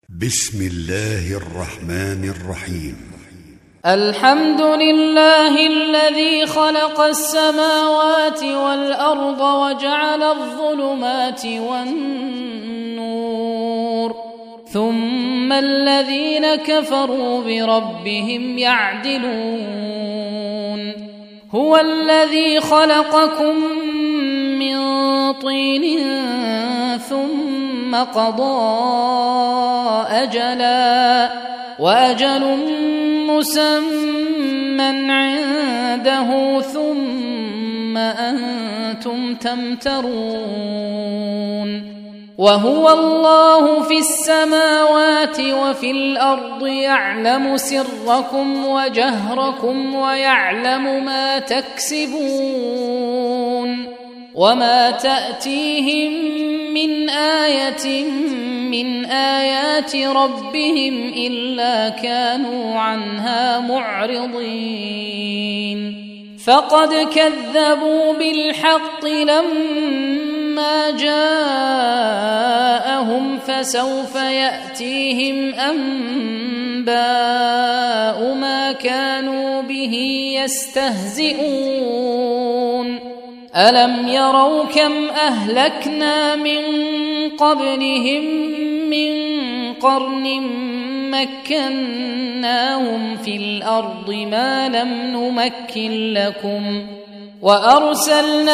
بسم الله الرحمن الرحيم. الحمد لله الذي خلق السماوات والأرض وجعل الظلمات والنور، ثم الذين كفروا بربهم يعدلون. هو الذي خلقكم من طين ثم قضى أجلا وأجل مسمى عنده ثم أنتم تمترون. وهو الله في السماوات وفي الأرض يعلم سركم وجهركم ويعلم ما تكسبون. وما تأتيهم من آية من آيات ربهم إلا كانوا عنها معرضين. فقد كذبوا بالحق لما جاءهم، فسوف يأتيهم أنباء ما كانوا به يستهزئون. ألم يروا كم أهلكنا من قبلهم من قرن مكناهم في الأرض ما لم نمكن لكم، وأرسلنا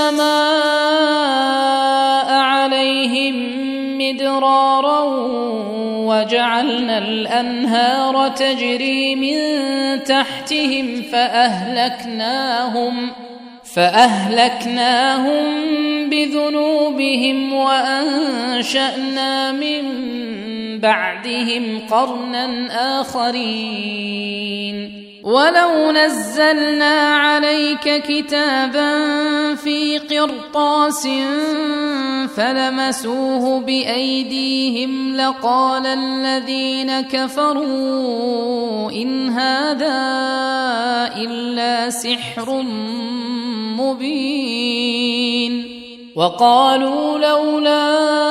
السماء عليهم مدرارا وجعلنا الأنهار تجري من تحتهم فأهلكناهم بذنوبهم وأنشأنا من بعدهم قرنا آخرين. ولو نزلنا عليك كتابا في قرطاس فلمسوه بأيديهم لقال الذين كفروا إن هذا إلا سحر مبين. وقالوا لولا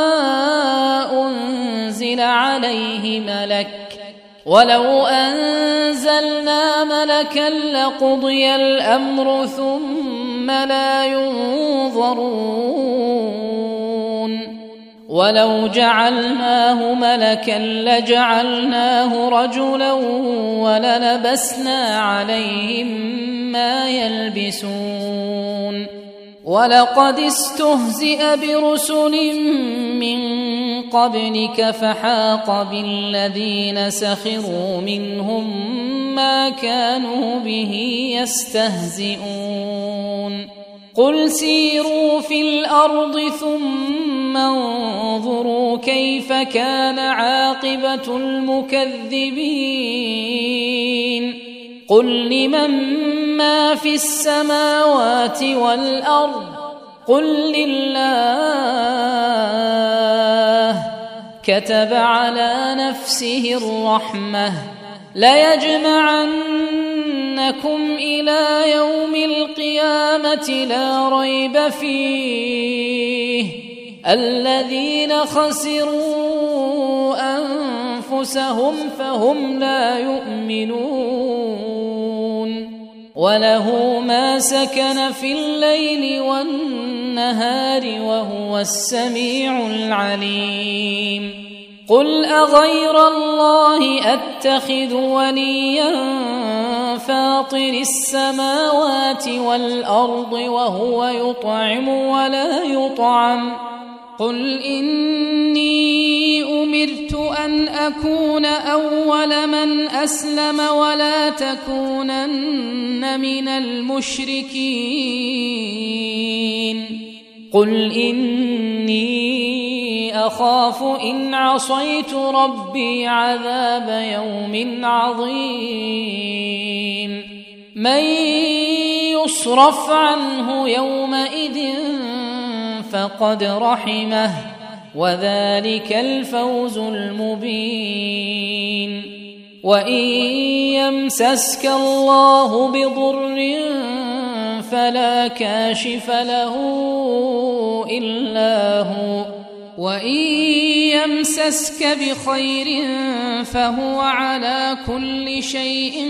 أنزل عليه ملك ولو أنزلنا ملكا لقضي الأمر ثم لا ينظرون. ولو جعلناه ملكا لجعلناه رجلا وللبسنا عليهم ما يلبسون. ولقد استهزئ برسل من قبلك فحاق بالذين سخروا منهم ما كانوا به يستهزئون. قل سيروا في الأرض ثم انظروا كيف كان عاقبة المكذبين. قل لمن ما في السماوات والأرض قل لله. كتب على نفسه الرحمة ليجمعنكم إلى يوم القيامة لا ريب فيه. الذين خسروا أنفسهم فهم لا يؤمنون. وله ما سكن في الليل والنهار وهو السميع العليم. قل أغير الله أتخذ وليا فاطر السماوات والأرض وهو يطعم ولا يطعم. قل إني أمرت أن أكون أول من أسلم ولا تكونن من المشركين. قل إني أخاف إن عصيت ربي عذاب يوم عظيم. من يصرف عنه يومئذ فقد رحمه وذلك الفوز المبين. وإن يمسسك الله بضر فلا كاشف له إلا هو وإن يمسسك بخير فهو على كل شيء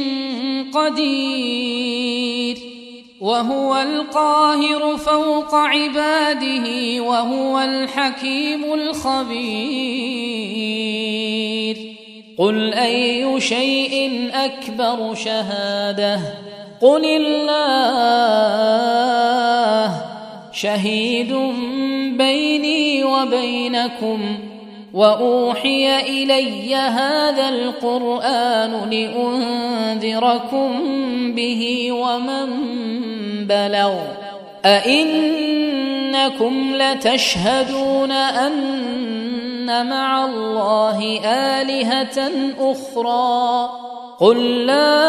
قدير وهو القاهر فوق عباده وهو الحكيم الخبير قل أي شيء أكبر شهادة قل الله شهيد بيني وبينكم وأوحي إلي هذا القرآن لأنذركم به ومن بلغ أئنكم لتشهدون أن مع الله آلهة أخرى قل لا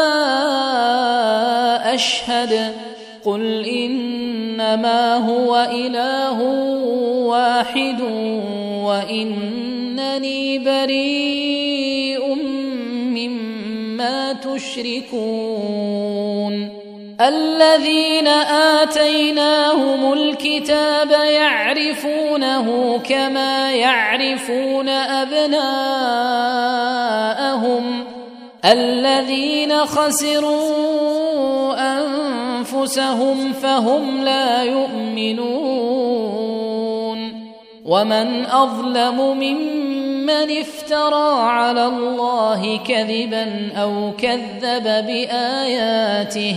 أشهد قل إنما هو إله واحد وإنني بريء مما تشركون الذين آتيناهم الكتاب يعرفونه كما يعرفون أبناءهم الذين خسروا أنفسهم فهم لا يؤمنون ومن أظلم ممن افترى على الله كذبا أو كذب بآياته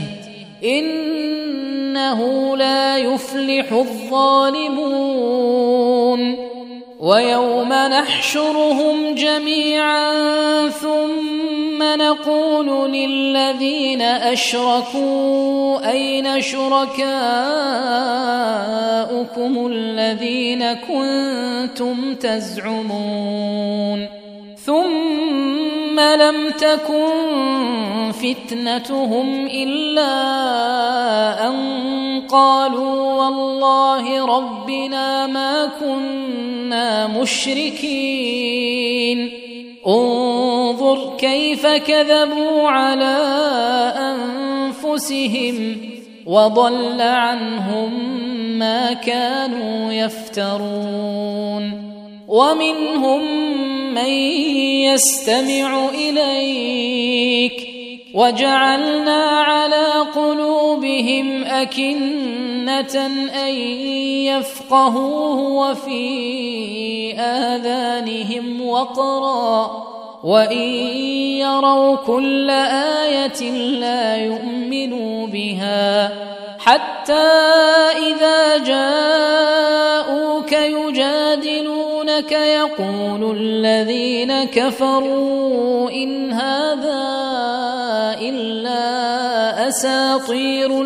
إنه لا يفلح الظالمون ويوم نحشرهم جميعا ثم نقول للذين أشركوا أين شركاؤكم الذين كنتم تزعمون ثم لم تكن فتنتهم إلا أن قالوا والله ربنا ما كنا مشركين انظر كيف كذبوا على أنفسهم وضل عنهم ما كانوا يفترون ومنهم من يستمع إليك وجعلنا على قلوبهم أكنة أن يفقهوه وفي آذانهم وقرا وإن يروا كل آية لا يؤمنوا بها حتى إذا جاءوك يجادلونك يقول الذين كفروا إن هذا إلا أساطير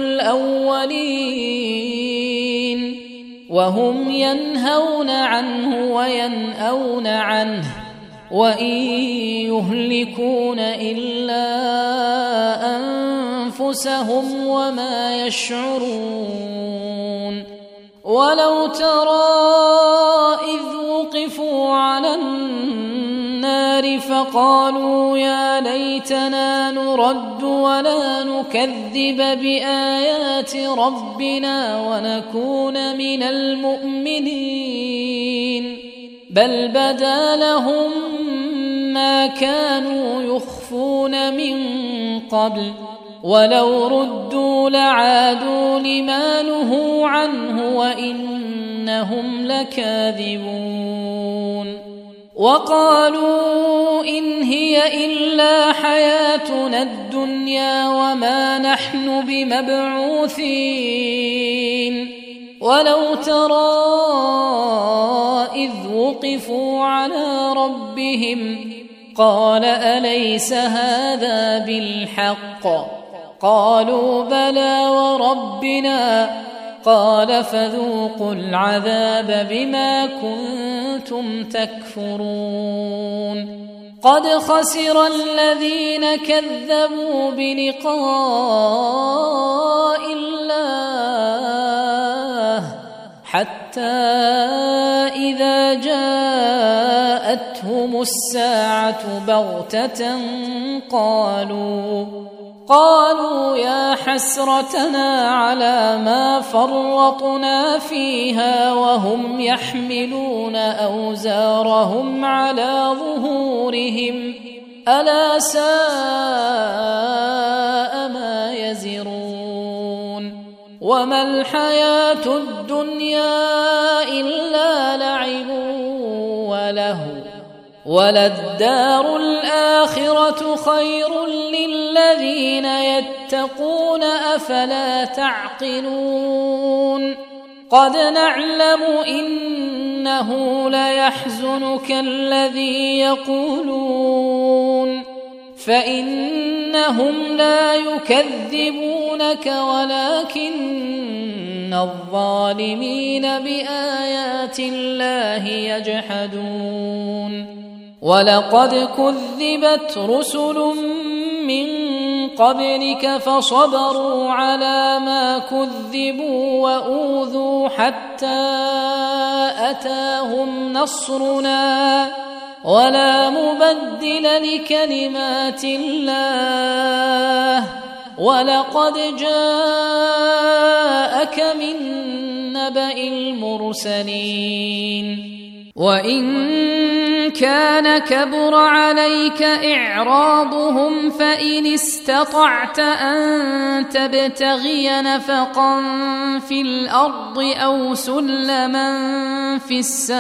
الأولين وهم ينهون عنه وينأون عنه وإن يهلكون إلا أنفسهم وما يشعرون ولو ترى إذ وقفوا على النار فقالوا يا ليتنا نرد ولا نكذب بآيات ربنا ونكون من المؤمنين بل بدا لهم ما كانوا يخفون من قبل ولو ردوا لعادوا لما نهوا عنه وإنهم لكاذبون وقالوا إن هي إلا حياتنا الدنيا وما نحن بمبعوثين ولو ترى إذ وقفوا على ربهم قال أليس هذا بالحق قالوا بلى وربنا قال فذوقوا العذاب بما كنتم تكفرون قد خسر الذين كذبوا بلقاء الله حتى إذا جاءتهم الساعة بغتة قالوا يا حسرتنا على ما فرطنا فيها وهم يحملون أوزارهم على ظهورهم ألا ساء ما يزرون وما الحياة الدنيا إلا لعب ولهو وللدار الآخرة خير للذين يتقون أفلا تعقلون قد نعلم إنه ليحزنك الذي يقولون فإنهم لا يكذبونك ولكن الظالمين بآيات الله يجحدون ولقد كذبت رسل من قبلك فصبروا على ما كذبوا وأوذوا حتى أتاهم نصرنا ولا مبدل لكلمات الله ولقد جاءك من نبأ المرسلين وإن كان كبر عليك إعراضهم فإن استطعت أن تبتغي نفقا في الأرض أو سلما في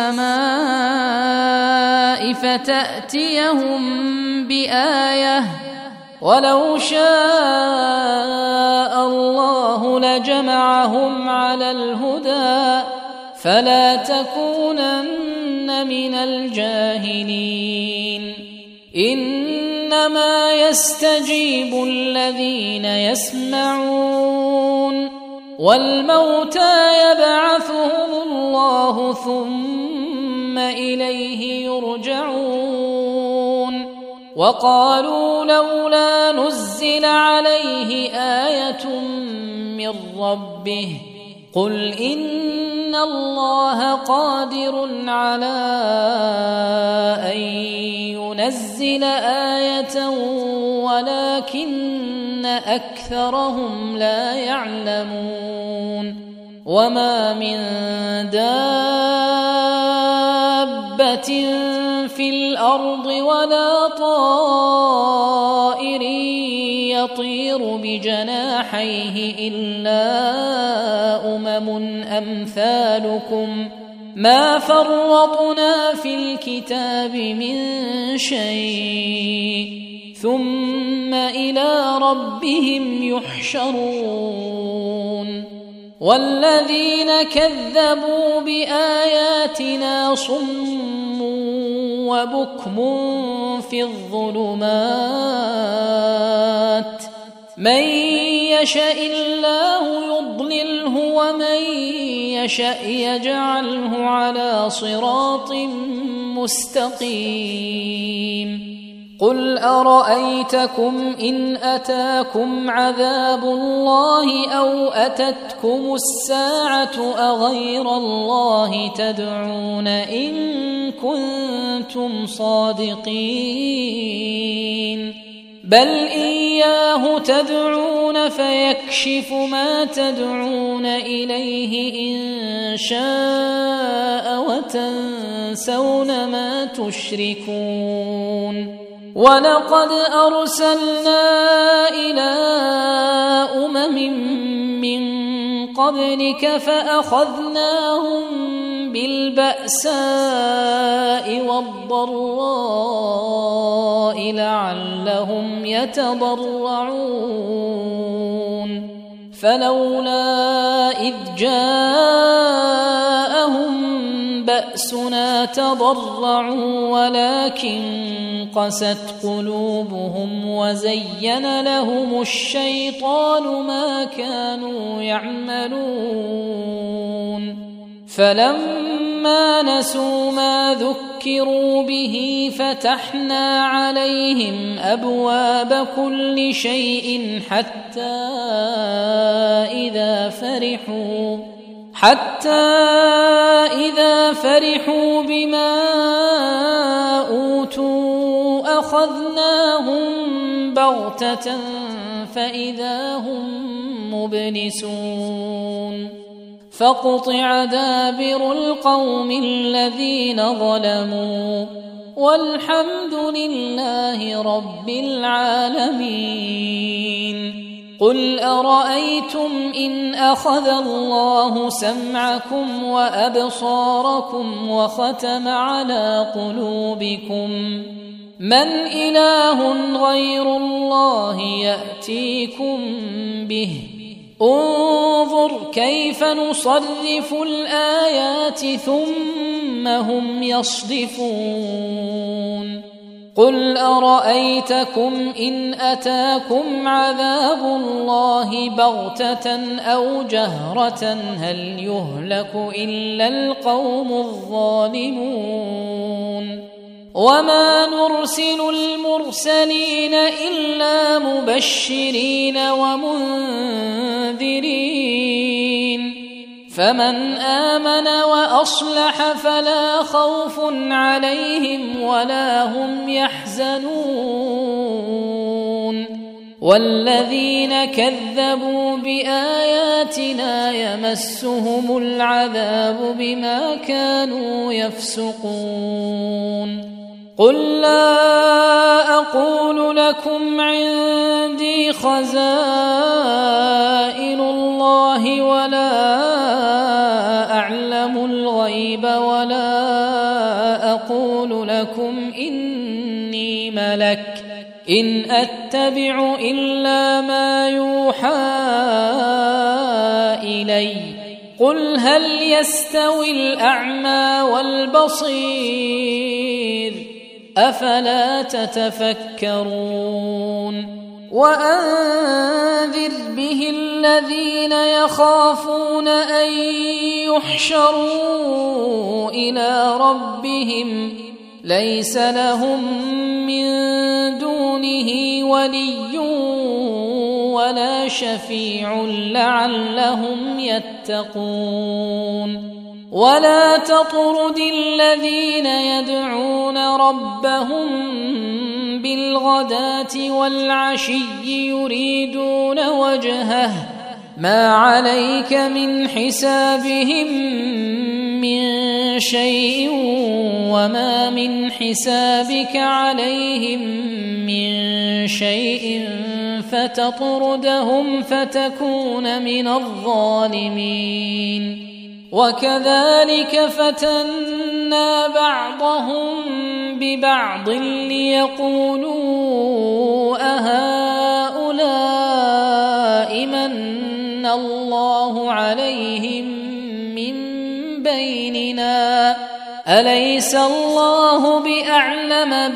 السماء فتأتيهم بآية ولو شاء الله لجمعهم على الهدى فلا تكونن من الجاهلين إنما يستجيب الذين يسمعون والموتى يبعثهم الله ثم إليه يرجعون وقالوا لولا نزل عليه آية من ربه قل إن الله قادر على أن ينزل آية ولكن أكثرهم لا يعلمون وما من دابة في الأرض ولا طائر يطير بجناحيه إلا أمثالكم ما فرطنا في الكتاب من شيء ثم إلى ربهم يحشرون والذين كذبوا بآياتنا صم وبكم في الظلمات من يشاء الله يضلله ومن يشاء يجعله على صراط مستقيم قل أرأيتكم إن أتاكم عذاب الله أو أتتكم الساعة أغير الله تدعون إن كنتم صادقين بل إياه تدعون فيكشف ما تدعون إليه إن شاء وتنسون ما تشركون ولقد أرسلنا إلى من قبلك فأخذناهم بالبأساء والضراء لعلهم يتضرعون فلولا إذ جاءهم بأسنا تضرعوا ولكن قست قلوبهم وزين لهم الشيطان ما كانوا يعملون فلما نسوا ما ذكروا به فتحنا عليهم أبواب كل شيء حتى إذا فرحوا بما أوتوا أخذناهم بغتة فإذا هم مبلسون فقطع دابر القوم الذين ظلموا والحمد لله رب العالمين. قل أرأيتم إن أخذ الله سمعكم وأبصاركم وختم على قلوبكم من إله غير الله يأتيكم به انظر كيف نصرف الآيات ثم هم يصدفون. قل أرأيتكم إن أتاكم عذاب الله بغتة أو جهرة هل يهلك إلا القوم الظالمون وما نرسل المرسلين إلا مبشرين ومنذرين فمن آمن وأصلح فلا خوف عليهم ولا هم يحزنون والذين كذبوا بآياتنا يمسهم العذاب بما كانوا يفسقون. قل لا أقول لكم عندي خزائن الله ولا أعلم الغيب ولا أقول لكم إني ملك إن أتبع إلا ما يوحى إلي قل هل يستوي الأعمى والبصير أفلا تتفكرون. وأنذر به الذين يخافون أن يحشروا إلى ربهم ليس لهم من دونه ولي ولا شفيع لعلهم يتقون. ولا تطرد الذين يدعون ربهم بالغداة والعشي يريدون وجهه ما عليك من حسابهم من شيء وما من حسابك عليهم من شيء فتطردهم فتكون من الظالمين. وكذلك فتنا بعضهم ببعض ليقولوا أهؤلاء من الله عليهم من بيننا أليس الله بأعلم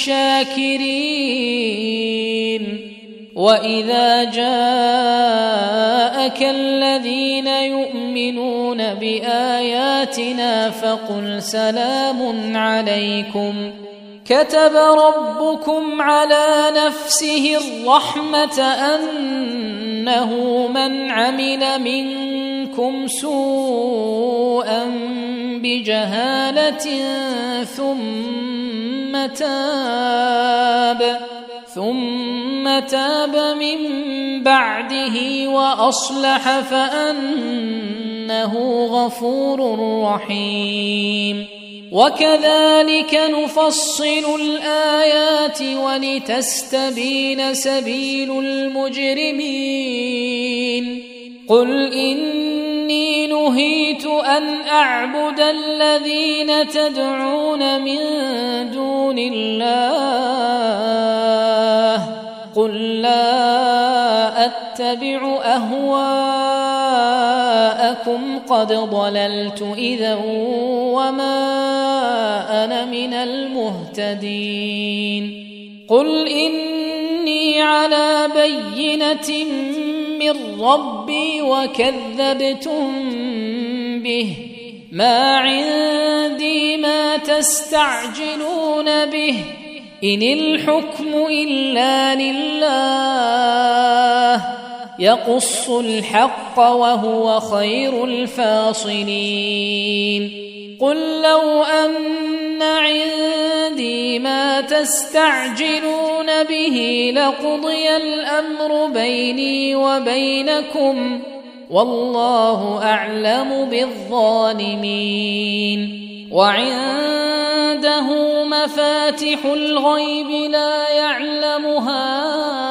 بالشاكرين. وإذا جاءك الذين يؤمنون بآياتنا فقل سلام عليكم كتب ربكم على نفسه الرحمة أنه من عمل منكم سوءا بجهالة ثم تاب من بعده وأصلح فأنه غفور رحيم. وكذلك نفصل الآيات ولتستبين سبيل المجرمين. قل إني نهيت أن أعبد الذين تدعون من دون الله قل لا أتبع أهواءكم قد ضللت إذا وما أنا من المهتدين. قل إني على بينة من ربي وكذبتم به ما عندي ما تستعجلون به إن الحكم إلا لله يقص الحق وهو خير الفاصلين. قل لو أن عندي ما تستعجلون به لقضي الأمر بيني وبينكم والله أعلم بالظالمين وعنده مفاتح الغيب لا يعلمها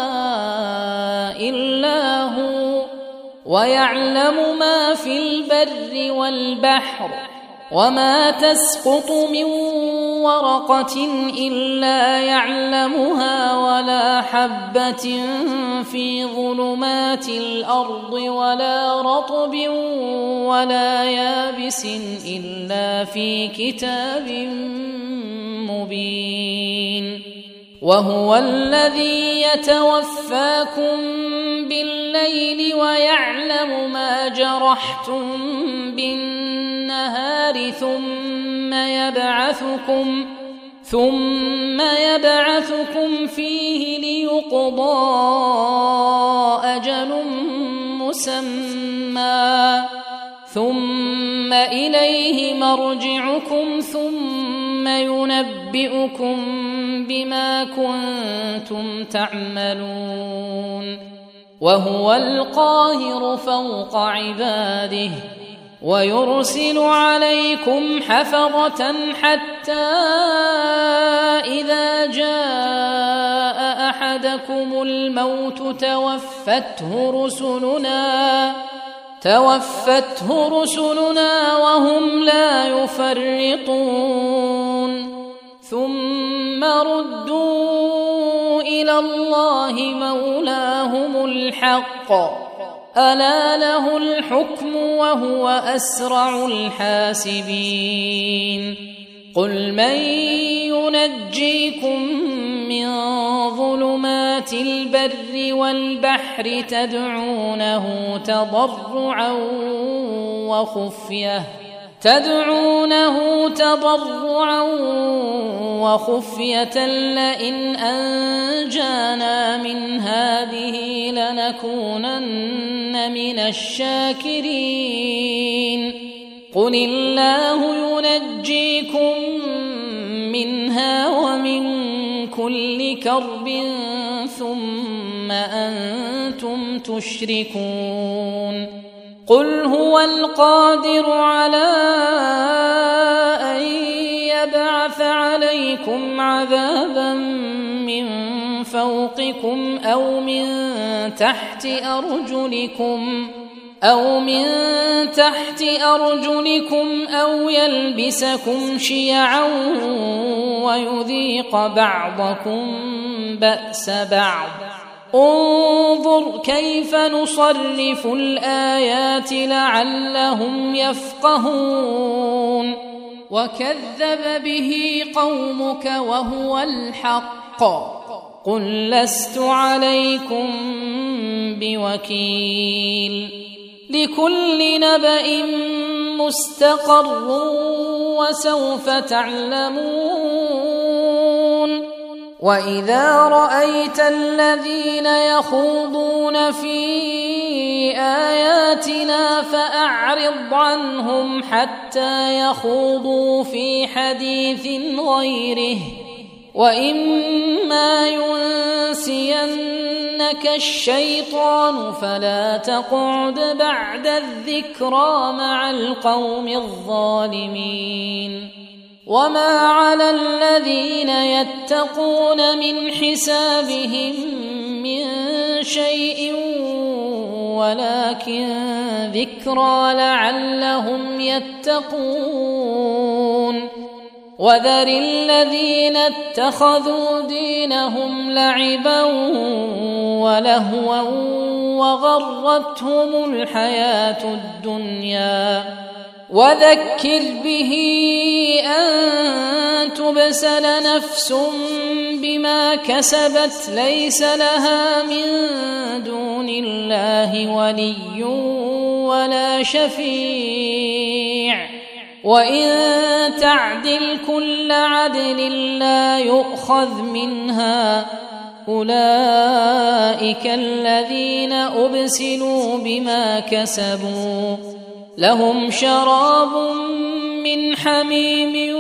إلا هو ويعلم ما في البر والبحر وما تسقط من ورقة إلا يعلمها ولا حبة في ظلمات الأرض ولا رطب ولا يابس إلا في كتاب مبين وهو الذي يتوفاكم بالليل ويعلم ما جرحتم بالنهار ثم يبعثكم فيه ليقضى أجل مسمى ثم إليه مرجعكم ثم ينبئكم بما كنتم تعملون وهو القاهر فوق عباده ويرسل عليكم حفظة حتى إذا جاء أحدكم الموت توفته رسلنا وهم لا يفرطون ثم ردوا إلى الله مولاهم الحق ألا له الحكم وهو أسرع الحاسبين قل من ينجيكم من ظلمات البر والبحر تدعونه تضرعا وخفية لئن أنجانا من هذه لنكونن من الشاكرين قل الله ينجيكم منها ومن كل كرب ثم أنتم تشركون قل هو القادر على أن يبعث عليكم عذابا من فوقكم أو من تحت أرجلكم أو يلبسكم شيعا ويذيق بعضكم بأس بعض انظر كيف نصرف الآيات لعلهم يفقهون وكذب به قومك وهو الحق قل لست عليكم بوكيل لكل نبأ مستقر وسوف تعلمون وإذا رأيت الذين يخوضون في آياتنا فأعرض عنهم حتى يخوضوا في حديث غيره وإما ينسينك الشيطان فلا تقعد بعد الذكرى مع القوم الظالمين وما على الذين يتقون من حسابهم من شيء ولكن ذكرى لعلهم يتقون وذر الذين اتخذوا دينهم لعبا ولهوا وغرتهم الحياة الدنيا وذكر به أن تبسل نفس بما كسبت ليس لها من دون الله ولي ولا شفيع وإن تعدل كل عدل لا يؤخذ منها أولئك الذين أبسلوا بما كسبوا لهم شراب من حميم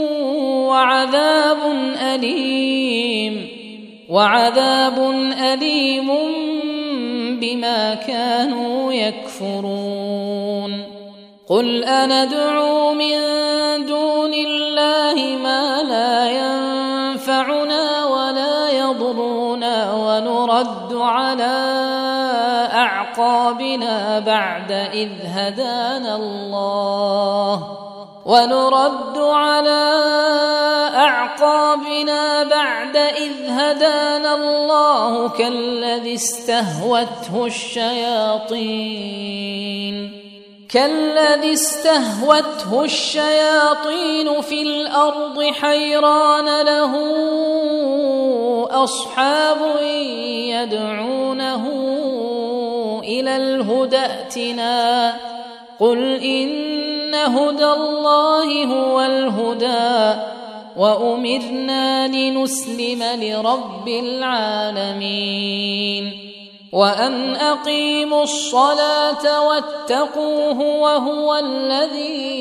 وعذاب أليم بما كانوا يكفرون. قل أندعو من دون الله ما لا ينفعنا ولا يضرنا ونرد على أعقابنا بعد إذ هدانا الله كالذي استهوته الشياطين في الأرض حيران له أصحاب يدعونه إلى الهدى ائتنا. قل إن هدى الله هو الهدى وأمرنا لنسلم لرب العالمين وأن أقيموا الصلاة واتقوه وهو الذي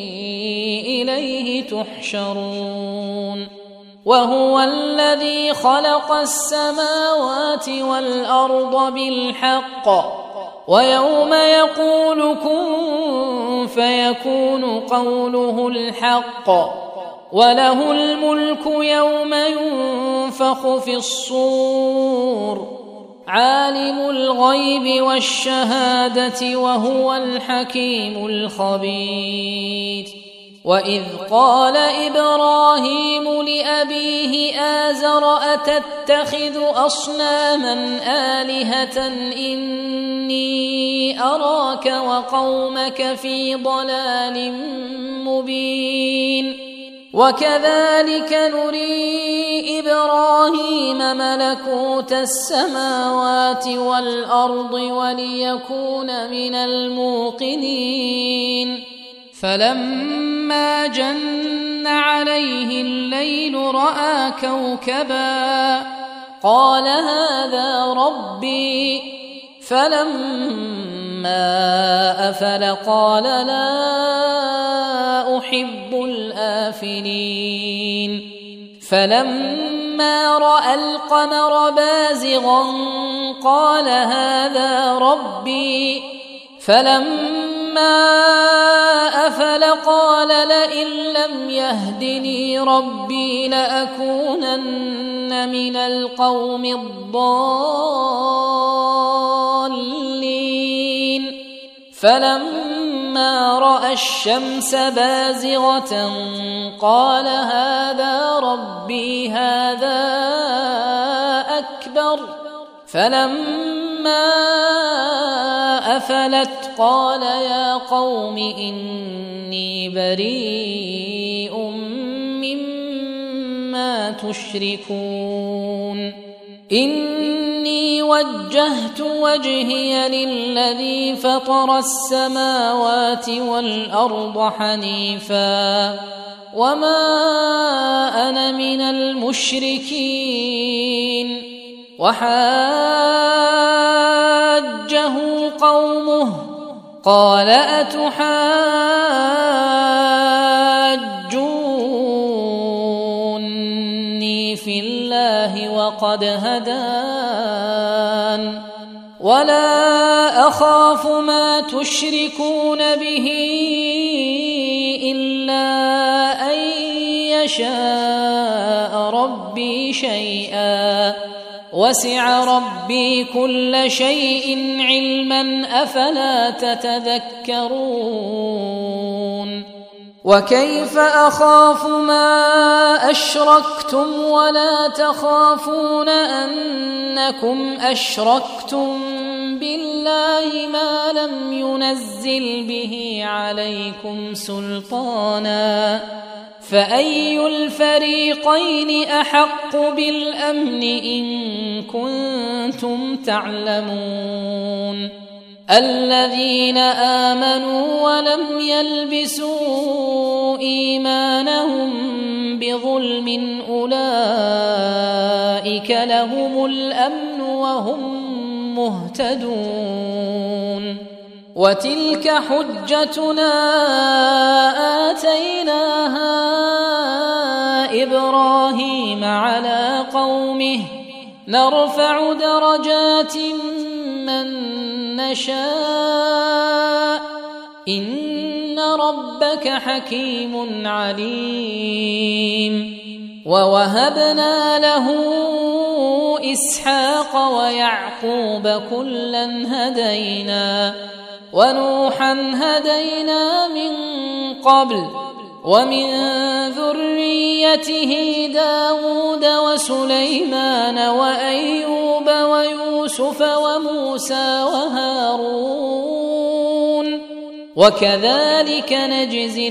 إليه تحشرون. وهو الذي خلق السماوات والأرض بالحق ويوم يقول كن فيكون قوله الحق وله الملك يوم ينفخ في الصور عالم الغيب والشهادة وهو الحكيم الخبير. وإذ قال إبراهيم لأبيه آزر أتتخذ أصناما آلهة إني أراك وقومك في ضلال مبين. وكذلك نري إبراهيم ملكوت السماوات والأرض وليكون من الموقنين. فلما جن عليه الليل رأى كوكبا قال هذا ربي فلما أفل قال لا أحب الآفلين. فلما رأى القمر بازغا قال هذا ربي فلما أفل قال لئن لم يهدني ربي لأكونن من القوم الضالين. فلما رأى الشمس بازغة قال هذا ربي هذا أكبر. فلما أفلت قال يا قوم إني بريء مما تشركون. إني وجهت وجهي للذي فطر السماوات والأرض حنيفا وما أنا من المشركين. وحاجه قومه قال أتحاجوني في الله وقد هدان ولا أخاف ما تشركون به إلا أن يشاء ربي شيئا وسع ربي كل شيء علما أفلا تتذكرون. وكيف أخاف ما أشركتم ولا تخافون أنكم أشركتم بالله ما لم ينزل به عليكم سلطانا فأي الفريقين أحق بالأمن إن كنتم تعلمون. الذين آمنوا ولم يلبسوا إيمانهم بظلم أولئك لهم الأمن وهم مهتدون. وتلك حجتنا آتيناها إبراهيم على قومه نرفع درجات من نشاء إن ربك حكيم عليم. ووهبنا له إسحاق ويعقوب كلا هدينا ونوحا هدينا من قبل ومن ذريته داود وسليمان وأيوب ويوسف وموسى وهارون وكذلك نجزي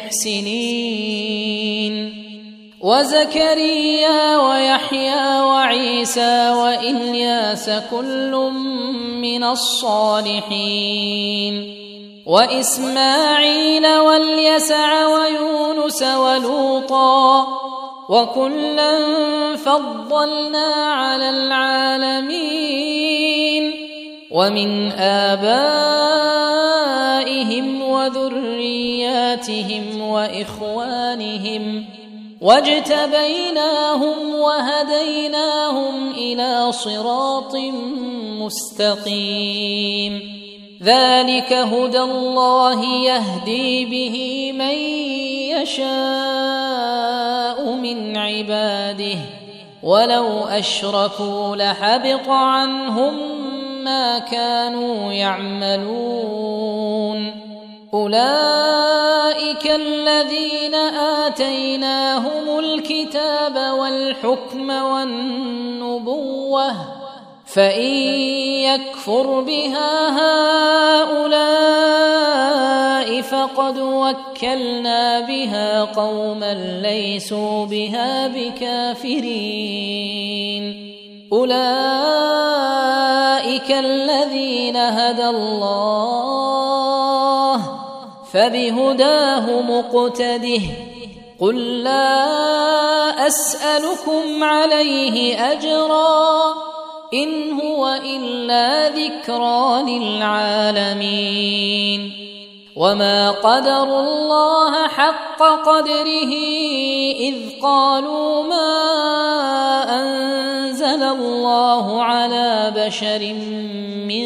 المحسنين. وزكريا ويحيى وعيسى وإلياس كل من الصالحين وإسماعيل واليسع ويونس ولوطا وكلا فضلنا على العالمين. ومن آبائهم وذرياتهم وإخوانهم واجتبيناهم وهديناهم إلى صراط مستقيم. ذلك هدى الله يهدي به من يشاء من عباده ولو أشركوا لحبط عنهم ما كانوا يعملون. أولئك الذين آتيناهم الكتاب والحكم والنبوة فإن يكفر بها هؤلاء فقد وكلنا بها قوما ليسوا بها بكافرين. أولئك الذين هدى الله فبهداه مقتده. قل لا أسألكم عليه أجرا إن هو إلا ذكرى للعالمين. وما قدروا الله حق قدره إذ قالوا ما أنزل الله على بشر من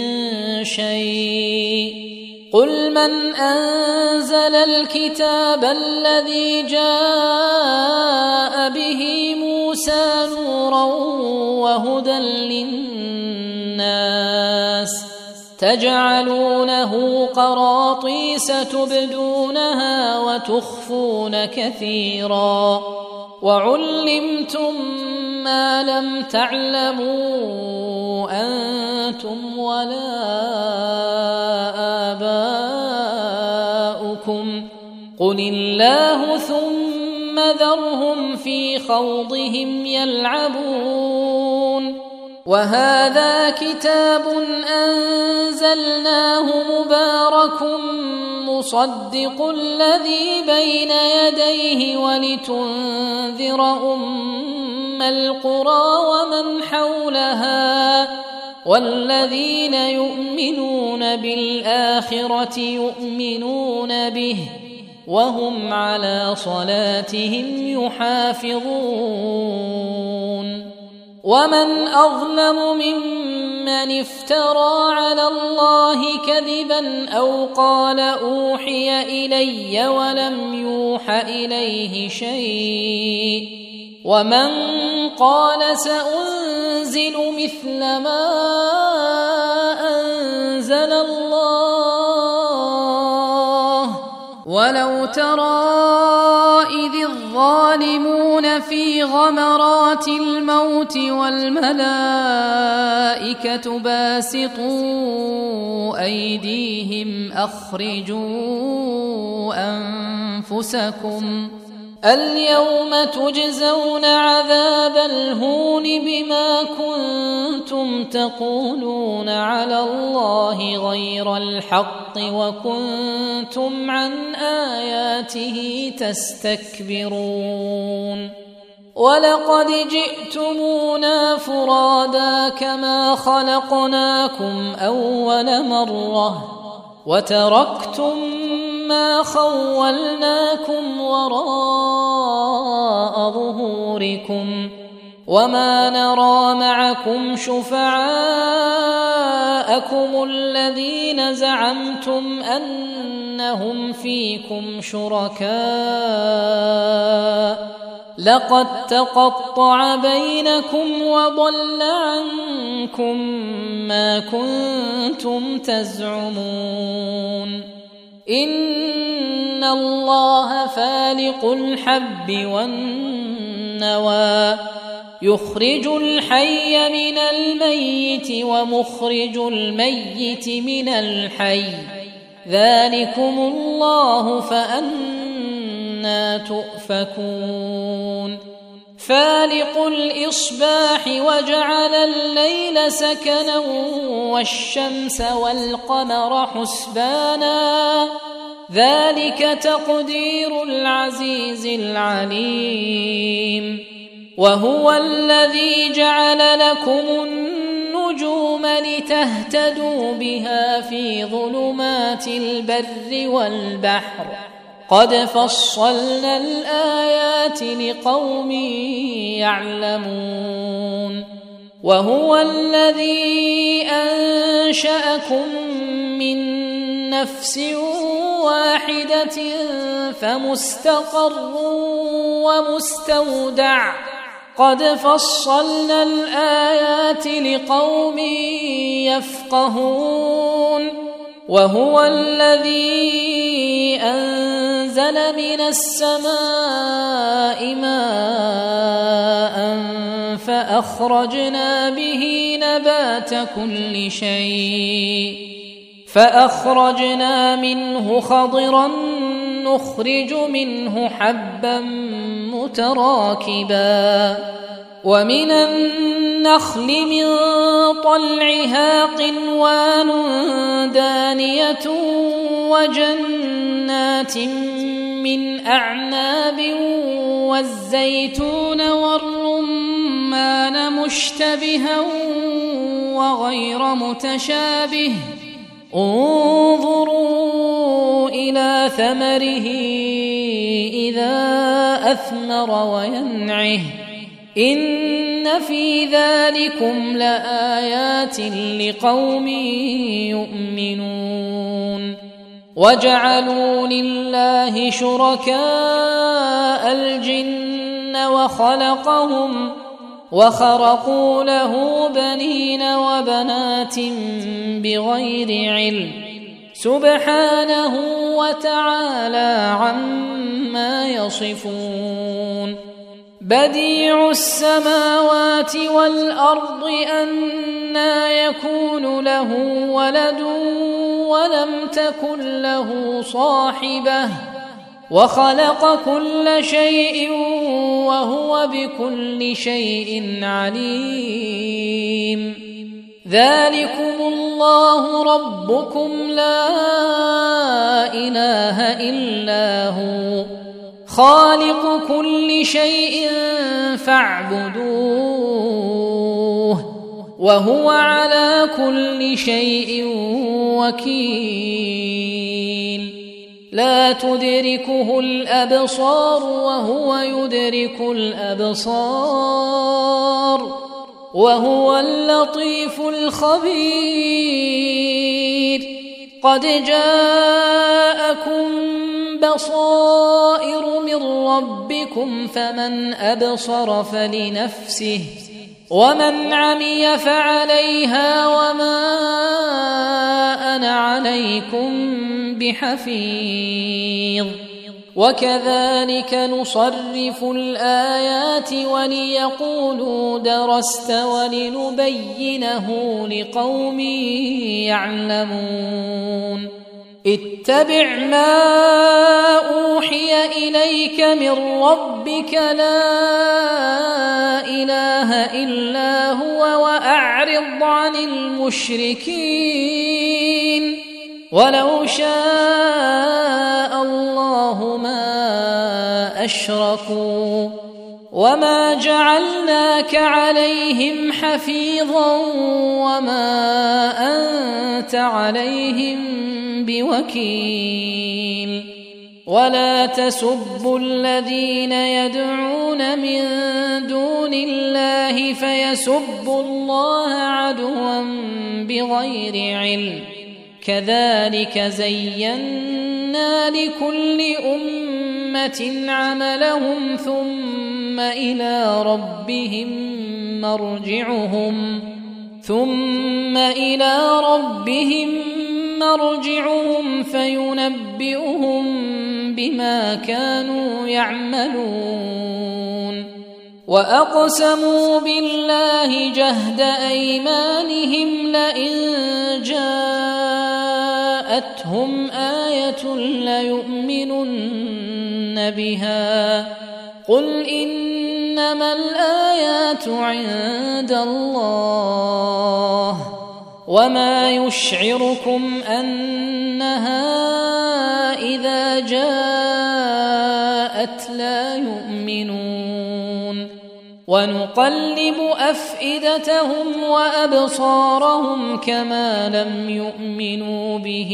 شيء. قل من أنزل الكتاب الذي جاء به موسى نورا وهدى للناس تجعلونه قراطيس تبدونها وتخفون كثيرا وعلمتم ما لم تعلموا أنتم ولا آباؤكم قل الله ثم ذرهم في خوضهم يلعبون. وهذا كتاب أنزلناه مبارك مصدق الذي بين يديه ولتنذر أم القرى ومن حولها والذين يؤمنون بالآخرة يؤمنون به وهم على صلاتهم يحافظون. ومن أظلم ممن افترى على الله كذبا أو قال أوحي إلي ولم يوح إليه شيء ومن قال سأنزل مثل ما أنزل الله. ولو ترى إذ الظالمون في غمرات الموت والملائكة باسطوا أيديهم أخرجوا أنفسكم اليوم تجزون عذاب الهون بما كنتم تقولون على الله غير الحق وكنتم عن آياته تستكبرون. ولقد جئتمونا فرادا كما خلقناكم أول مرة وتركتم ما خولناكم وراء ظهوركم وما نرى معكم شفعاءكم الذين زعمتم أنهم فيكم شركاء لقد تقطع بينكم وضل عنكم ما كنتم تزعمون إن الله فالق الحب والنوى يخرج الحي من الميت ومخرج الميت من الحي ذلكم الله فأنى تؤفكون فالق الإصباح وجعل الليل سكنا والشمس والقمر حسبانا ذلك تقدير العزيز العليم وهو الذي جعل لكم النجوم لتهتدوا بها في ظلمات البر والبحر قد فصلنا الآيات لقوم يعلمون وهو الذي أنشأكم من نفس واحدة فمستقر ومستودع قد فصلنا الآيات لقوم يفقهون وهو الذي أنزل من السماء ماء فأخرجنا به نبات كل شيء فأخرجنا منه خضرا نخرج منه حبا متراكبا ومن النخل من طلعها قنوان دانية وجنات من أعناب والزيتون والرمان مشتبها وغير متشابه انظروا إلى ثمره إذا أثمر وينعه إن في ذلكم لآيات لقوم يؤمنون وجعلوا لله شركاء الجن وخرقوا له بنين وبنات بغير علم سبحانه وتعالى عما يصفون بديع السماوات والأرض أنى يكون له ولد ولم تكن له صاحبة وخلق كل شيء وهو بكل شيء عليم ذلكم الله ربكم لا إله إلا هو خالق كل شيء فاعبدوه وهو على كل شيء وكيل لا تدركه الأبصار وهو يدرك الأبصار وهو اللطيف الخبير قد جاءكم بصائر من ربكم فمن أبصر فلنفسه ومن عمي فعليها وما أنا عليكم بحفيظ وكذلك نصرف الآيات وليقولوا درست ولنبينه لقوم يعلمون اتبع ما أوحي إليك من ربك لا إله إلا هو وأعرض عن المشركين ولو شاء الله ما أشركوا وما جعلناك عليهم حفيظا وما أنت عليهم بوكيل ولا تسبوا الذين يدعون من دون الله فيسبوا الله عدوا بغير علم كذلك زينا لكل أمة عملهم ثم إلى ربهم مرجعهم فينبئهم بما كانوا يعملون وأقسموا بالله جهد أيمانهم لئن جاءتهم آية ليؤمنن بها قل إنما الآيات عند الله وما يشعركم أنها إذا جاءت لا يؤمنون ونقلب أفئدتهم وأبصارهم كما لم يؤمنوا به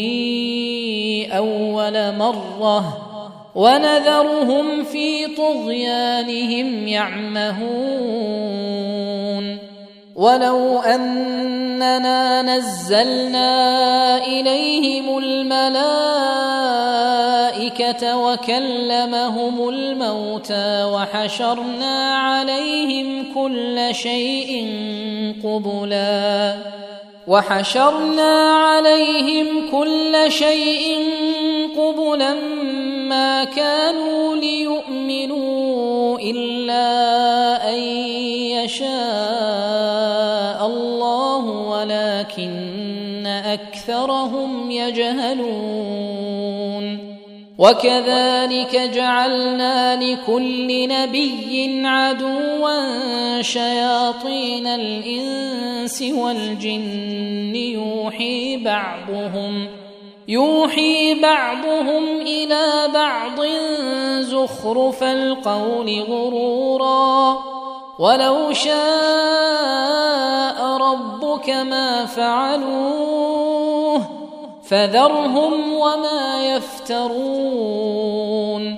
أول مرة ونذرهم في طغيانهم يعمهون ولو أننا نزلنا إليهم الملائكة وكلمهم الموتى وحشرنا عليهم كل شيء قبلا ما كانوا ليؤمنوا إلا أن يشاء الله ولكن أكثرهم يجهلون وكذلك جعلنا لكل نبي عدوا شياطين الإنس والجن يوحي بعضهم إلى بعض زخرف القول غرورا ولو شاء ربك ما فعلوه فذرهم وما يفترون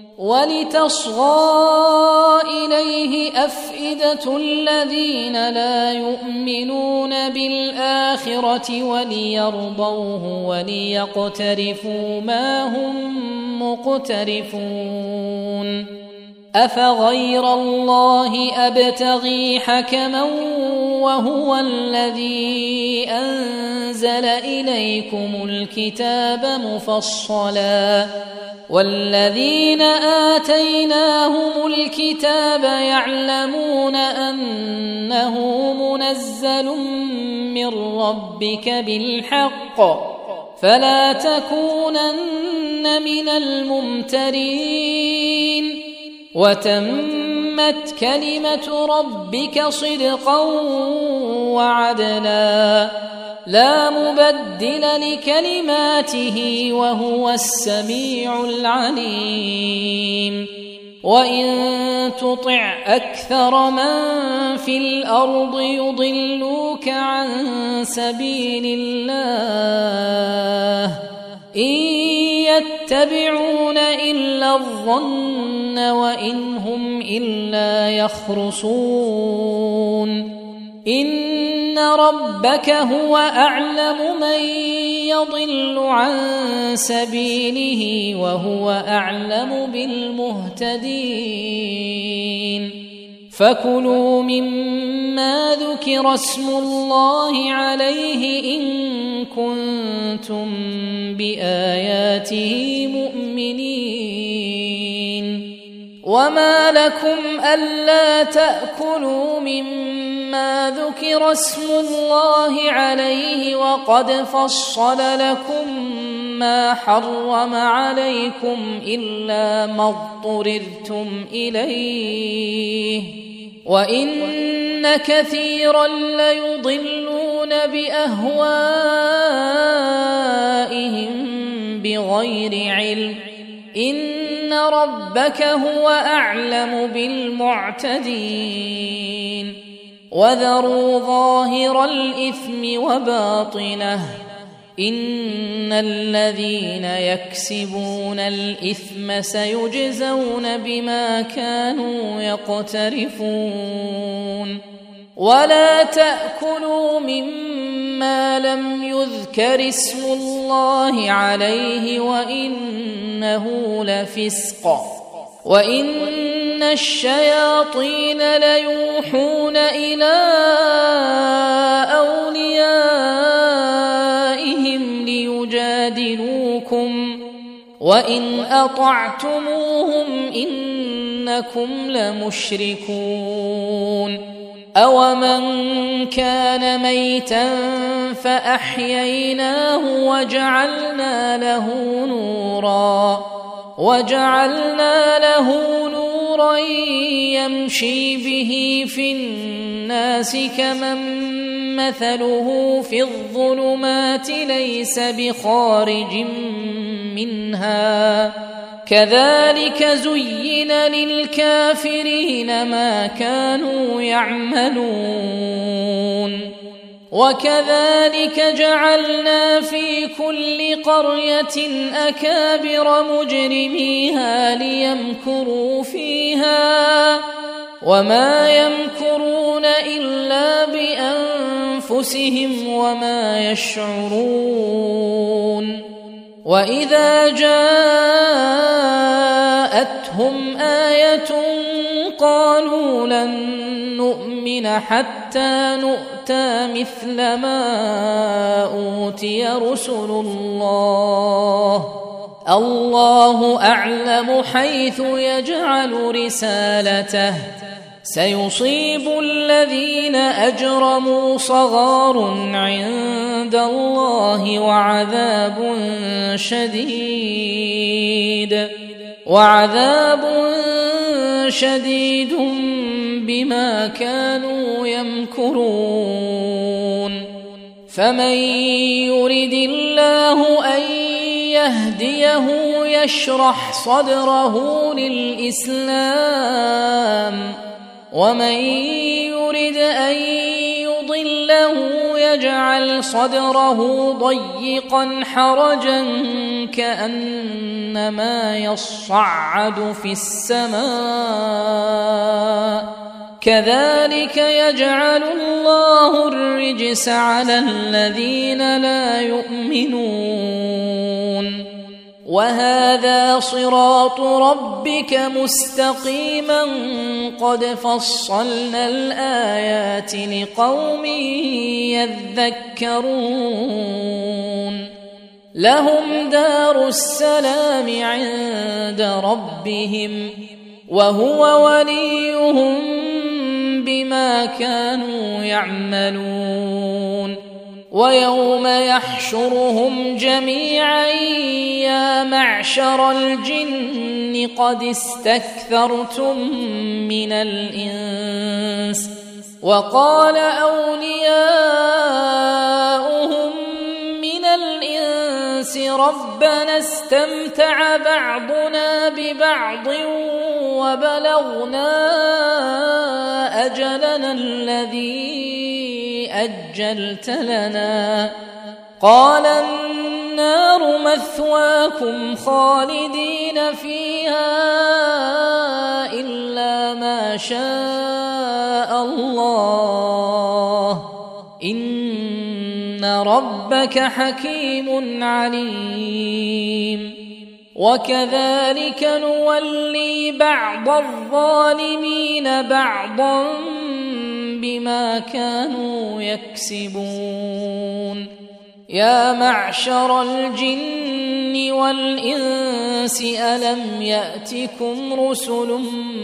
ولتصغى إليه أفئدة الذين لا يؤمنون بالآخرة وليرضوه وليقترفوا ما هم مقترفون أفغير الله أبتغي حكما وهو الذي أنزل إليكم الكتاب مفصلا والذين آتيناهم الكتاب يعلمون أنه منزل من ربك بالحق فلا تكونن من الممترين وتمت كلمة ربك صدقا وعدلا لا مبدل لكلماته وهو السميع العليم وإن تطع أكثر من في الأرض يضلوك عن سبيل الله إن يتبعون إلا الظن وإن هم إلا يخرصون إن ربك هو أعلم من يضل عن سبيله وهو أعلم بالمهتدين فكلوا مما ذكر اسم الله عليه إن كنتم بآياته مؤمنين وما لكم ألا تأكلوا مما ذكر اسم الله عليه وقد فصل لكم ما حرم عليكم إلا ما اضطررتم إليه وإن كثيرا ليضلون بأهوائهم بغير علم إن ربك هو أعلم بالمعتدين وذروا ظاهر الإثم وباطنه إن الذين يكسبون الإثم سيجزون بما كانوا يقترفون ولا تأكلوا مما لم يذكر اسم الله عليه وإنه لفسق وإن الشياطين ليوحون إلى أوليائهم ليجادلوكم وإن أطعتموهم إنكم لمشركون أومن كان ميتا فأحييناه وجعلنا له نورا يمشي به في الناس كمن مثله في الظلمات ليس بخارج منها كذلك زين للكافرين ما كانوا يعملون وكذلك جعلنا في كل قرية أكابر مجرميها ليمكروا فيها وما يمكرون إلا بأنفسهم وما يشعرون وإذا جاءتهم آية قالوا لن نؤمن حتى نؤتى مثل ما أوتي رسل الله أعلم حيث يجعل رسالته سيصيب الذين أجرموا صغار عند الله وعذاب شديد بما كانوا يمكرون فمن يرد الله أن يهديه يشرح صدره للإسلام ومن يرد أن يضله يجعل صدره ضيقا حرجا كأنما يصعد في السماء كذلك يجعل الله الرجس على الذين لا يؤمنون وهذا صراط ربك مستقيما قد فصلنا الآيات لقوم يذكرون لهم دار السلام عند ربهم وهو وليهم بما كانوا يعملون ويوم يحشرهم جميعا يا معشر الجن قد استكثرتم من الإنس وقال أولياؤهم من الإنس ربنا استمتع بعضنا ببعض وبلغنا أجلنا الذي أجلت لنا قال النار مثواكم خالدين فيها إلا ما شاء الله إن ربك حكيم عليم وكذلك نولي بعض الظالمين بعضا بما كانوا يكسبون يا معشر الجن والإنس ألم يأتكم رسل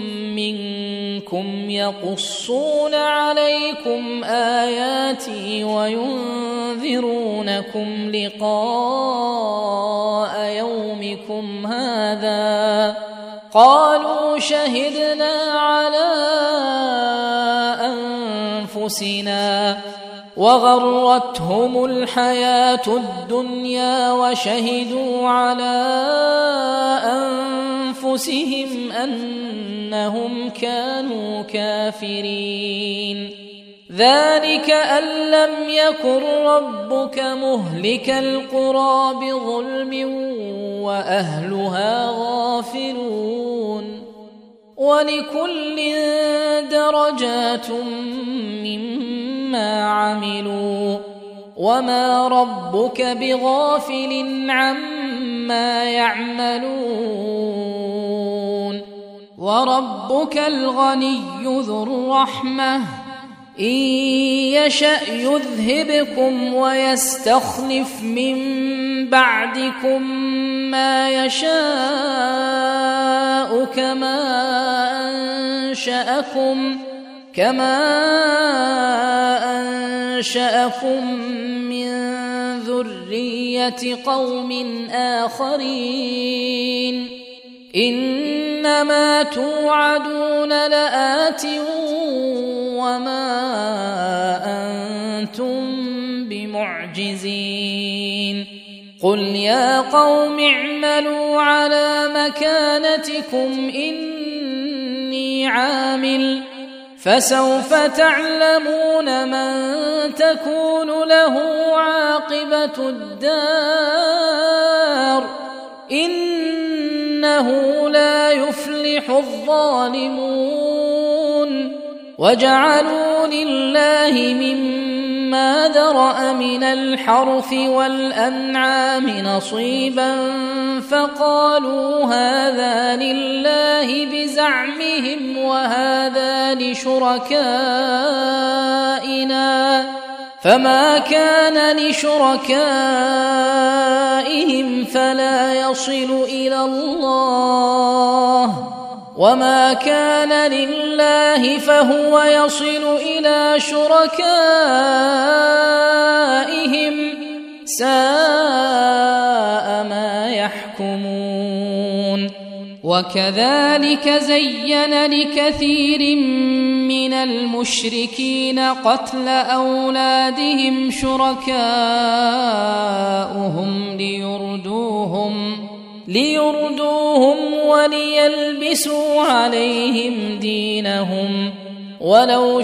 منكم يقصون عليكم آياتي وينذرونكم لقاء يومكم هذا قالوا شهدنا على أنفسنا وغرتهم الحياة الدنيا وشهدوا على أنفسهم أنهم كانوا كافرين. ذلك أن لم يكن ربك مهلك القرى بظلم وأهلها غافلون. ولكل درجات مما عملوا وما ربك بغافل عما يعملون. وربك الغني ذو الرحمة إن يشأ يذهبكم ويستخلف من بعدكم ما يشاء كما أنشأكم من ذرية قوم آخرين. إنما توعدون لآت وما أنتم بمعجزين. قل يا قوم اعملوا على مكانتكم إني عامل فسوف تعلمون من تكون له عاقبة الدار إنه لا يفلح الظالمون. وجعلوا لله مما ذرأ من الحرث والأنعام نصيبا فقالوا هذا لله بزعمهم وهذا لشركائنا فما كان لشركائهم فلا يصل إلى الله وما كان لله فهو يصل إلى شركائهم ساء ما يحكمون. وكذلك زين لكثير من المشركين قتل أولادهم شركاؤهم ليردوهم وليلبسوا عليهم دينهم ولو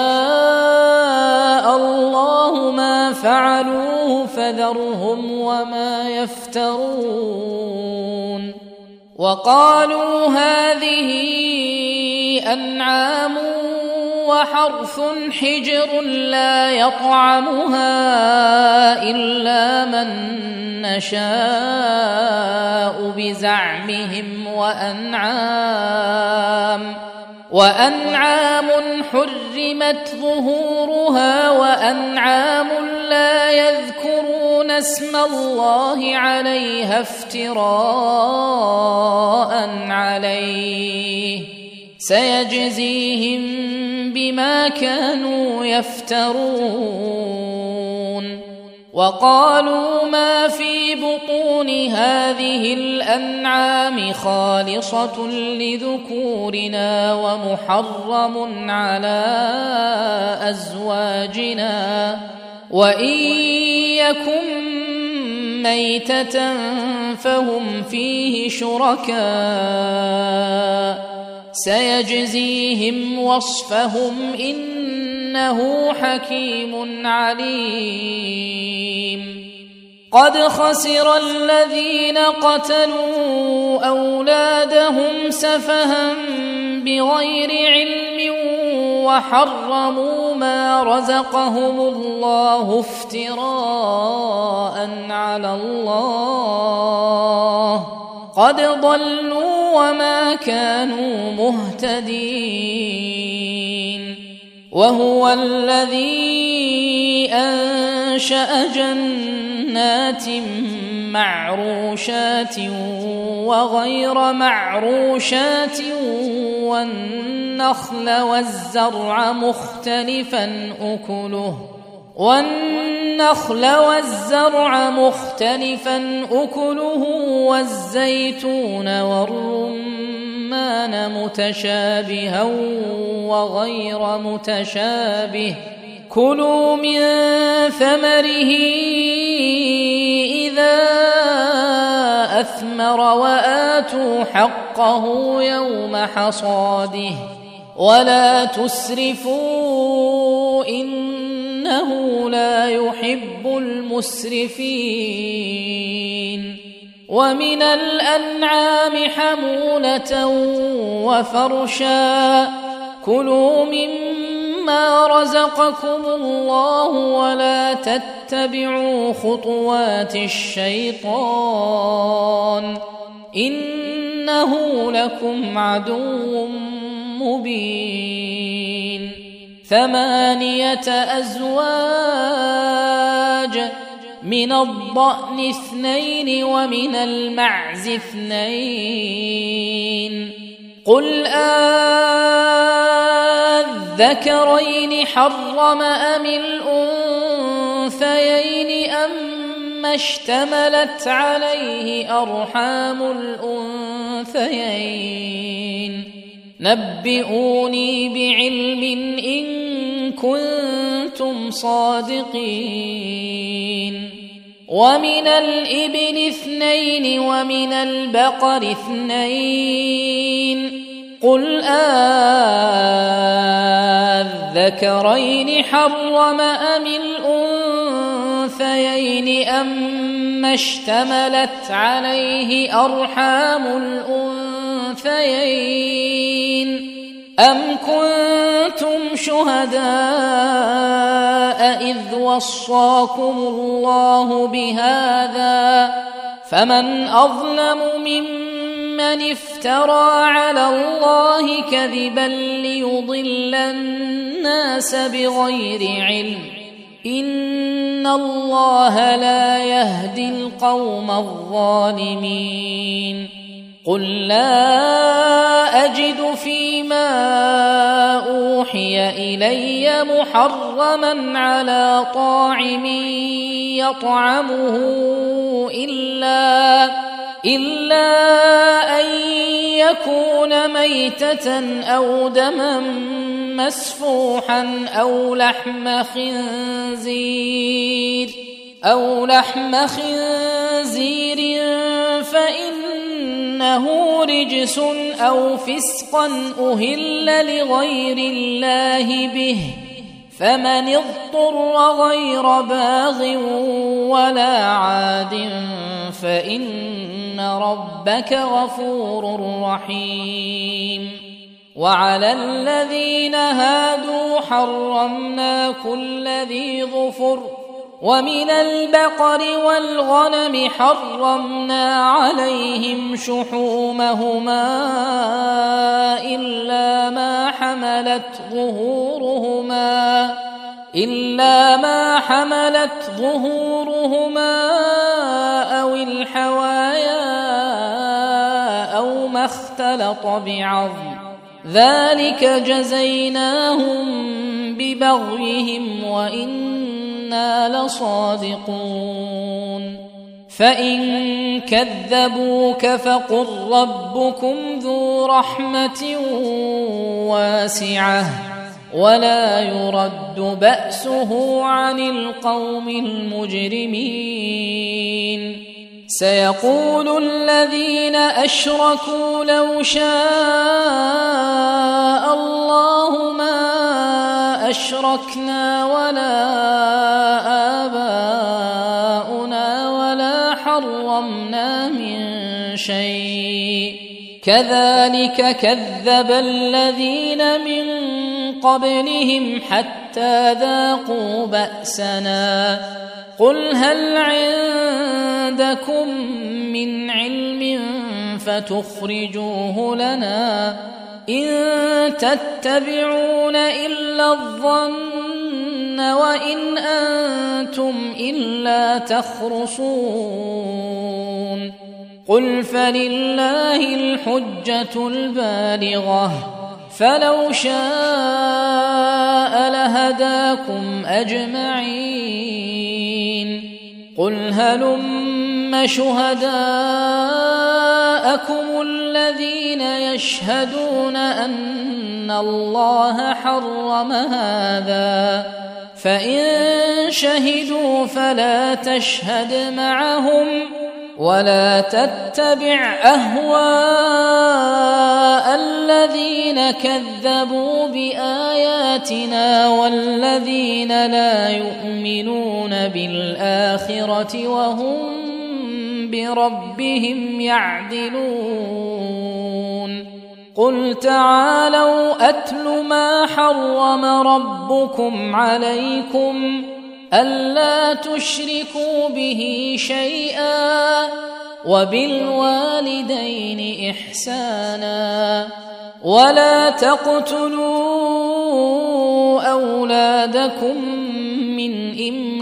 شاء الله ما فعلوه فذرهم وما يفترون. وقالوا هذه أنعام وحرث حجر لا يطعمها إلا من نشاء بزعمهم وأنعام حرمت ظهورها وأنعام لا يذكرون اسم الله عليها افتراء عليه سيجزيهم بما كانوا يفترون. وقالوا ما في بطون هذه الأنعام خالصة لذكورنا ومحرم على أزواجنا وإن يكن ميتة فهم فيه شركاء سيجزيهم وصفهم إنه حكيم عليم. قد خسر الذين قتلوا أولادهم سفها بغير علم وحرموا ما رزقهم الله افتراء على الله قد ضلوا وما كانوا مهتدين. وهو الذي أنشأ جنات معروشات وغير معروشات والنخل والزرع مختلفا أكله والزيتون والرمان متشابها وغير متشابه كلوا من ثمره إذا وأثمر وآتوا حقه يوم حصاده ولا تسرفوا إنه لا يحب المسرفين. ومن الأنعام حمولة وفرشا كلوا مما رزقكم الله ولا تتبعوا خطوات الشيطان إنه لكم عدو مبين. 8 أزواج من الضأن 2 ومن المعز 2 قل أذكرين حرم أم الأنثيين أما اشتملت عليه أرحام الأنثيين نبئوني بعلم إن كنتم صادقين. ومن الإبل 2 ومن البقر 2 قل أذكرين حرم أم الأنثيين أما اشتملت عليه أرحام الأنثيين أم كنتم شهداء إذ وصاكم الله بهذا فمن أظلم ممن افترى على الله كذبا ليضل الناس بغير علم إن الله لا يهدي القوم الظالمين. قل لا أجد فيما أوحي إلي محرما على طاعم يطعمه إلا أن يكون ميتة أو دما مسفوحا أو لحم خنزير فإنه رجس أو فسقا أهل لغير الله به فمن اضطر غير باغ ولا عاد فإن ربك غفور رحيم. وعلى الذين هادوا حرمنا كل ذي ظفر ومن البقر والغنم حرمنا عليهم شحومهما إلا ما حملت ظهورهما أو الحوايا أو ما اختلط بعظم ذلك جزيناهم ببغيهم وإنا لصادقون. فإن كذبوك فقل ربكم ذو رحمة واسعة ولا يرد بأسه عن القوم المجرمين. سيقول الذين أشركوا لو شاء الله ما أشركنا ولا آباؤنا ولا حرمنا من شيء كذلك كذب الذين من قبلهم حتى ذاقوا بأسنا. قل هل عندكم من علم فتخرجوه لنا إن تتبعون إلا الظن وإن أنتم إلا تخرصون. قل فلله الحجة البالغة فلو شاء لهداكم أجمعين. قل هلم شهداءكم الذين يشهدون أن الله حرم هذا فإن شهدوا فلا تشهد معهم ولا تتبع أهواء الذين كذبوا بآياتنا والذين لا يؤمنون بالآخرة وهم بربهم يعدلون قل تعالوا أتل ما حرم ربكم عليكم ألا تشركوا به شيئا وبالوالدين إحسانا ولا تقتلوا أولادكم من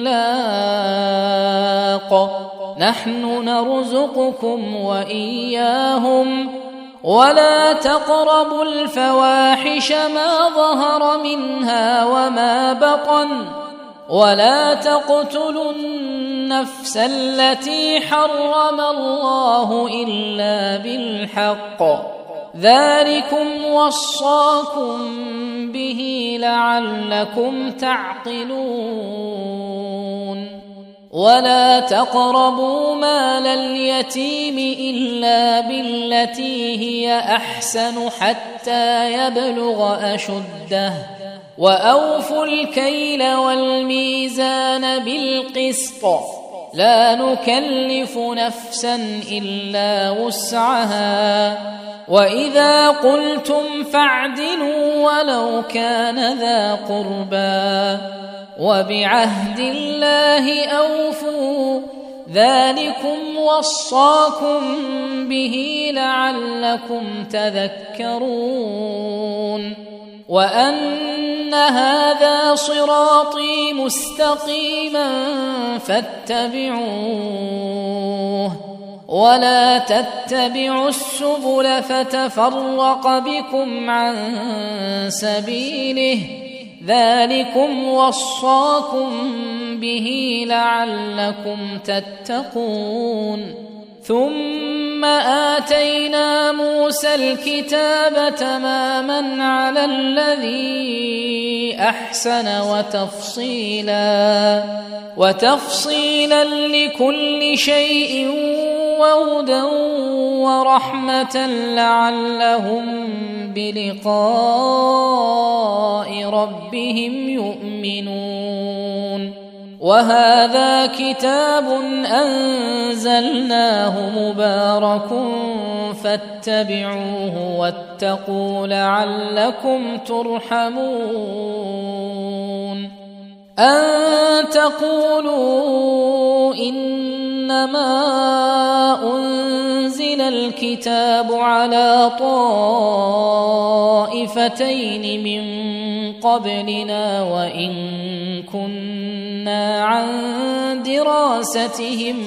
إملاق نحن نرزقكم وإياهم ولا تقربوا الفواحش ما ظهر منها وما بطن ولا تقتلوا النفس التي حرم الله إلا بالحق ذلكم وصاكم به لعلكم تعقلون ولا تقربوا مال اليتيم إلا بالتي هي أحسن حتى يبلغ أشده وأوفوا الكيل والميزان بالقسط لا نكلف نفسا إلا وسعها وإذا قلتم فاعدلوا ولو كان ذا قربى وبعهد الله أوفوا ذلكم وصاكم به لعلكم تذكرون وأن هذا صراطي مستقيما فاتبعوه ولا تتبعوا السبل فتفرق بكم عن سبيله ذلكم وصاكم به لعلكم تتقون ثم آتينا موسى الكتاب تماما على الذي أحسن وتفصيلا لكل شيء وهدى ورحمة لعلهم بلقاء ربهم يؤمنون وهذا كتاب أنزلناه مبارك فاتبعوه واتقوا لعلكم ترحمون أن تقولوا إنما أنزل الكتاب على طائفتين من قبلنا وإن كنا عن دراستهم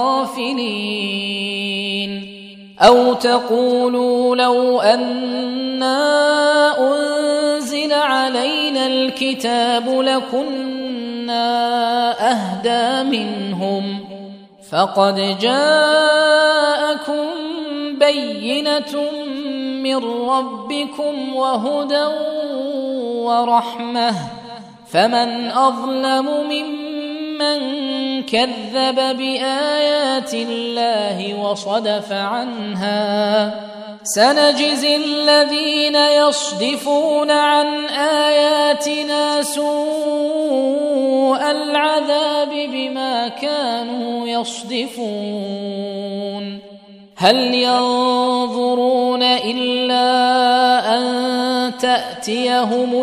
لغافلين أو تقولوا لو أنا أنزل علينا الكتاب لكنا أهدى منهم فقد جاءكم بينة من ربكم وهدى ورحمة فمن أظلم ممن كذب بآيات الله وصدف عنها سنجزي الذين يصدفون عن آياتنا سوء العذاب بما كانوا يصدفون هل ينظرون إلا أن تأتيهم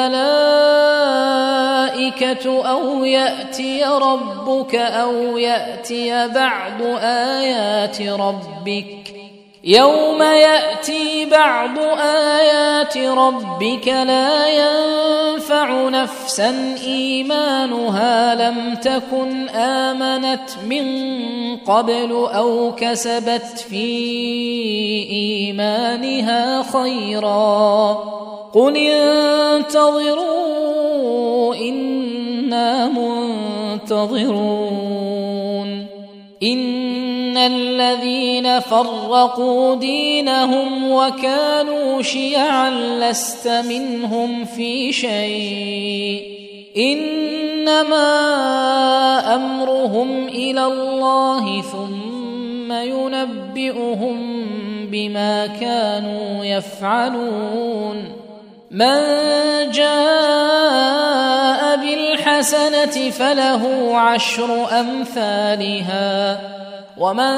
الملائكة أو يأتي ربك أو يأتي بعض آيات ربك يوم يأتي بعض آيات ربك لا ينفع نفسا إيمانها لم تكن آمنت من قبل أو كسبت في إيمانها خيرا قل انتظروا إنا منتظرون إن الذين فرقوا دينهم وكانوا شيعا لست منهم في شيء إنما أمرهم إلى الله ثم ينبئهم بما كانوا يفعلون من جاء بالحسنة فله 10 أمثالها ومن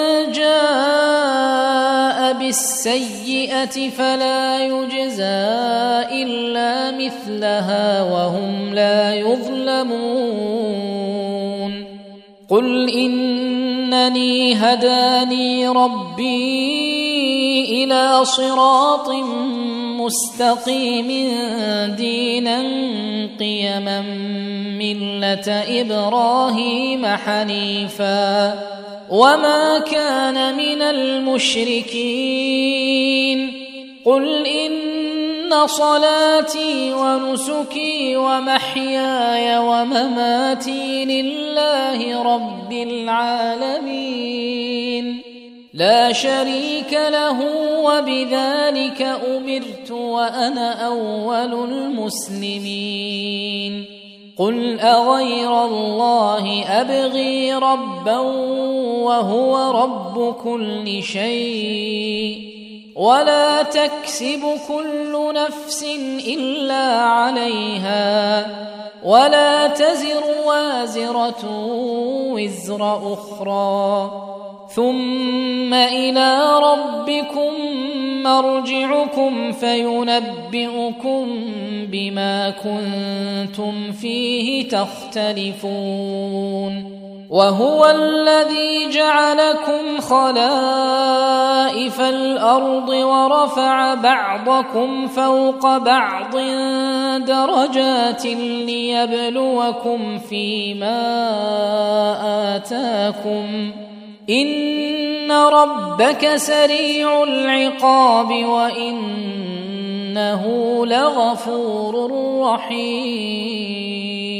جاء بالسيئة فلا يجزى إلا مثلها وهم لا يظلمون قل إنني هداني ربي إلى صراط مستقيم دينا قيما ملة إبراهيم حنيفا وما كان من المشركين قل إن صلاتي ونسكي ومحياي ومماتي لله رب العالمين لا شريك له وبذلك أمرت وأنا أول المسلمين قل أغير الله أبغي ربا وهو رب كل شيء ولا تكسب كل نفس إلا عليها ولا تزر وازرة وزر أخرى ثم إلى ربكم مرجعكم فينبئكم بما كنتم فيه تختلفون وهو الذي جعلكم خلائف الأرض ورفع بعضكم فوق بعض درجات ليبلوكم فيما آتاكم إن ربك سريع العقاب وإنه لغفور رحيم